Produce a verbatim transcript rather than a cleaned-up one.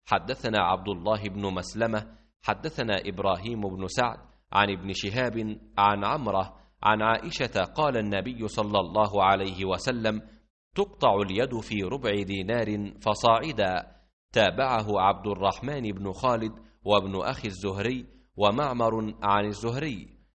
حدثنا عبد الله بن مسلمة حدثنا إبراهيم بن سعد عن ابن شهاب عن عمرة عن عائشة قال النبي صلى الله عليه وسلم: تقطع اليد في ربع دينار فصاعدا. تابعه عبد الرحمن بن خالد وابن أخي الزهري ومعمر عن الزهري.